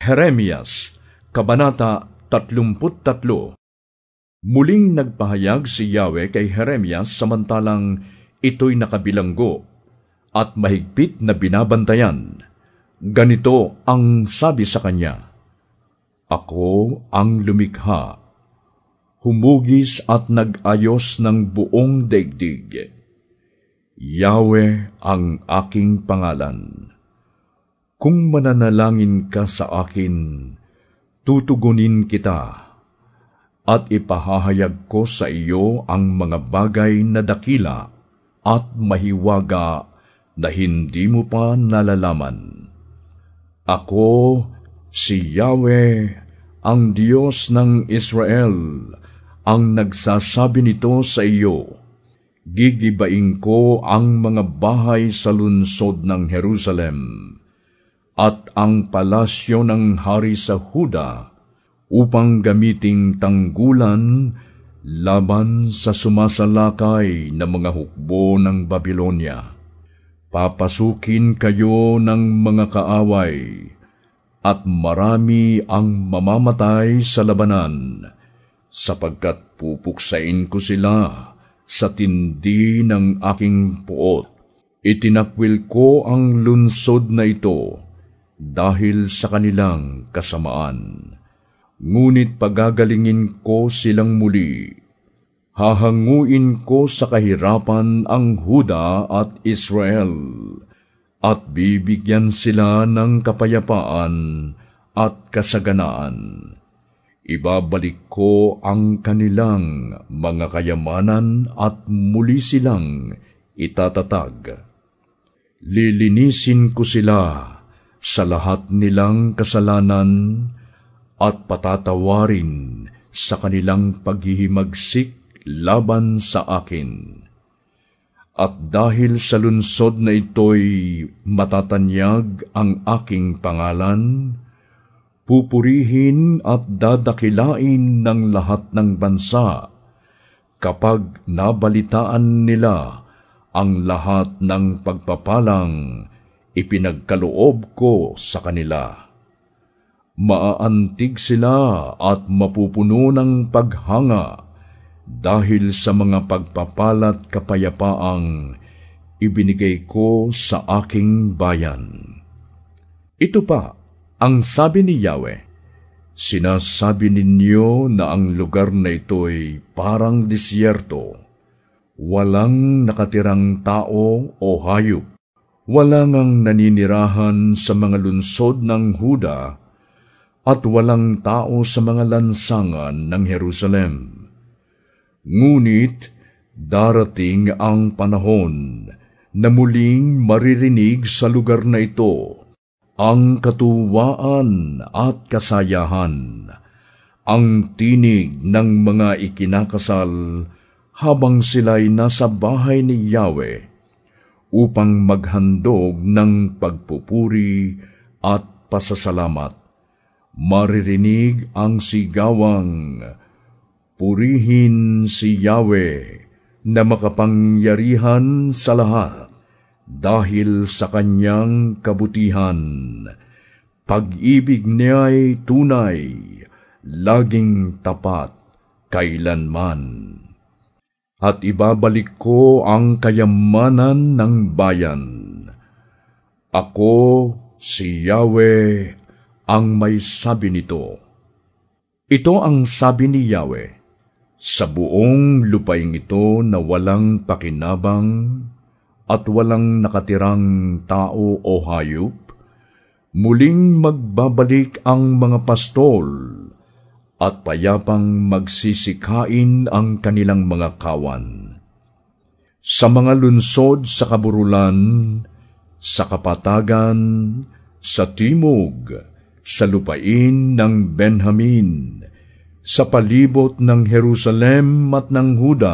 Jeremias, Kabanata 33. Muling nagpahayag si Yahweh kay Jeremias samantalang ito'y nakabilanggo at mahigpit na binabantayan. Ganito ang sabi sa kanya, "Ako ang lumikha, humugis at nag-ayos ng buong daigdig. Yahweh ang aking pangalan. Kung mananalangin ka sa akin, tutugunin kita, at ipahahayag ko sa iyo ang mga bagay na dakila at mahiwaga na hindi mo pa nalalaman. Ako, si Yahweh, ang Diyos ng Israel, ang nagsasabi nito sa iyo. Gigibain ko ang mga bahay sa lungsod ng Jerusalem, at ang palasyo ng hari sa Huda upang gamiting tanggulan laban sa sumasalakay na mga hukbo ng Babylonia. Papasukin kayo ng mga kaaway, at marami ang mamamatay sa labanan, sapagkat pupuksain ko sila sa tindi ng aking puot. Itinakwil ko ang lungsod na ito dahil sa kanilang kasamaan. Ngunit pagagalingin ko silang muli. Hahanguin ko sa kahirapan ang Huda at Israel, at bibigyan sila ng kapayapaan at kasaganaan. Ibabalik ko ang kanilang mga kayamanan at muli silang itatatag. Lilinisin ko sila sa lahat nilang kasalanan at patatawarin sa kanilang paghihimagsik laban sa akin. At dahil sa lungsod na ito'y matatanyag ang aking pangalan, pupurihin at dadakilain ng lahat ng bansa kapag nabalitaan nila ang lahat ng pagpapalang ipinagkaloob ko sa kanila. Maaantig sila at mapupuno ng paghanga dahil sa mga pagpapalat kapayapaang ibinigay ko sa aking bayan." Ito pa ang sabi ni Yahweh, "Sinasabi ninyo na ang lugar na ito'y parang disyerto, walang nakatirang tao o hayop. Walang ang naninirahan sa mga lungsod ng Huda, at walang tao sa mga lansangan ng Jerusalem. Ngunit darating ang panahon na muling maririnig sa lugar na ito ang katuwaan at kasayahan, ang tinig ng mga ikinakasal habang sila'y nasa bahay ni Yahweh, upang maghandog ng pagpupuri at pasasalamat. Maririnig ang sigawang, 'Purihin si Yahweh na makapangyarihan sa lahat, dahil sa kanyang kabutihan. Pag-ibig niya'y tunay, laging tapat, kailanman. At ibabalik ko ang kayamanan ng bayan. Ako, si Yahweh, ang may sabi nito." Ito ang sabi ni Yahweh, "Sa buong lupaing ito na walang pakinabang at walang nakatirang tao o hayop, muling magbabalik ang mga pastol, at payapang magsisikain ang kanilang mga kawan. Sa mga lungsod sa kaburulan, sa kapatagan, sa timog, sa lupain ng Benjamin, sa palibot ng Jerusalem at ng Huda,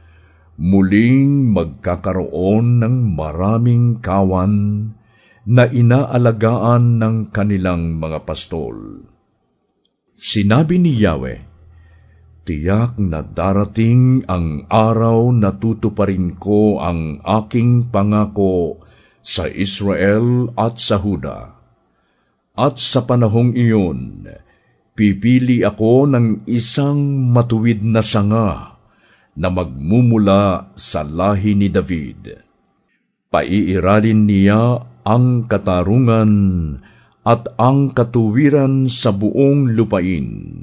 muling magkakaroon ng maraming kawan na inaalagaan ng kanilang mga pastol." Sinabi ni Yahweh, "Tiyak na darating ang araw na tutuparin ko ang aking pangako sa Israel at sa Huda. At sa panahong iyon, pipili ako ng isang matuwid na sanga na magmumula sa lahi ni David. Paiiralin niya ang katarungan at ang katuwiran sa buong lupain.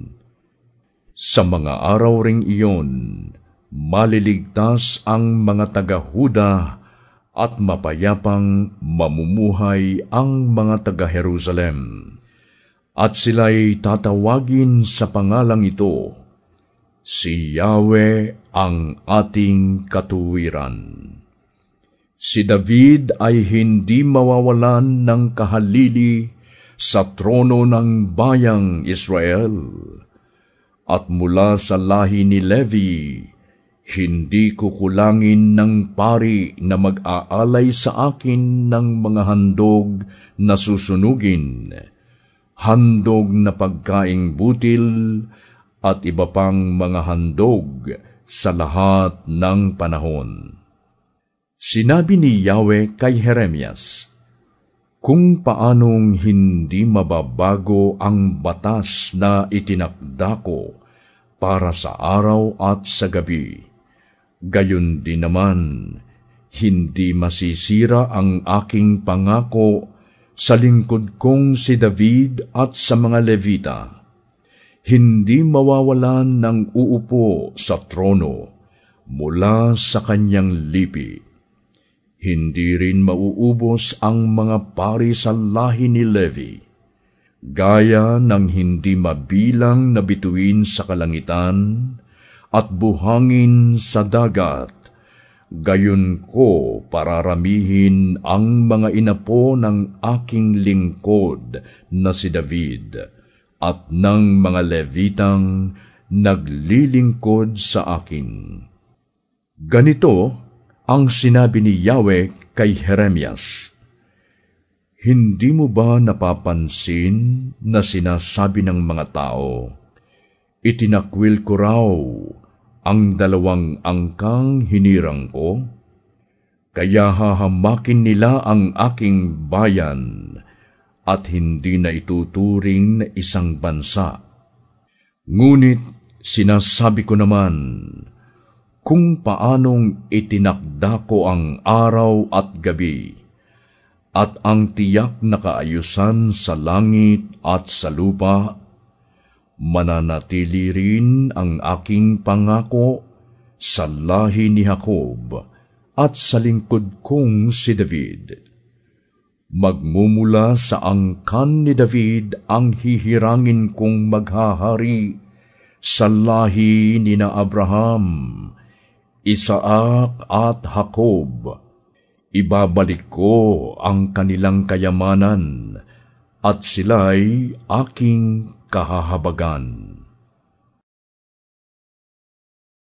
Sa mga araw ring iyon, maliligtas ang mga taga-Huda at mapayapang mamumuhay ang mga taga-Jerusalem. At sila'y tatawagin sa pangalang ito, si Yahweh ang ating katuwiran. Si David ay hindi mawawalan ng kahalili sa trono ng bayang Israel. At mula sa lahi ni Levi, hindi kukulangin ng pari na mag-aalay sa akin ng mga handog na susunugin, handog na pagkaing butil, at iba pang mga handog sa lahat ng panahon. Sinabi ni Yahweh kay Jeremias, kung paanong hindi mababago ang batas na itinakda ko para sa araw at sa gabi, gayon din naman, hindi masisira ang aking pangako sa lingkod kong si David at sa mga Levita. Hindi mawawalan ng uupo sa trono mula sa kanyang lipi. Hindi rin mauubos ang mga pari sa lahi ni Levi, gaya ng hindi mabilang na bituin sa kalangitan at buhangin sa dagat. Gayon ko pararamihin ang mga inapo ng aking lingkod na si David at ng mga Levitang naglilingkod sa akin. Ganito ang sinabi ni Yahweh kay Jeremias, hindi mo ba napapansin na sinasabi ng mga tao, itinakwil ko raw ang 2 angkang hinirang ko? Kaya hahamakin nila ang aking bayan at hindi na ituturing na isang bansa. Ngunit sinasabi ko naman, kung paanong itinakda ko ang araw at gabi, at ang tiyak na kaayusan sa langit at sa lupa, mananatili rin ang aking pangako sa lahi ni Jacob at sa lingkod kong si David. Magmumula sa angkan ni David ang hihirangin kong maghahari sa lahi ni na Abraham, Isaac at Jacob. Ibabalik ko ang kanilang kayamanan at sila'y aking kahahabagan.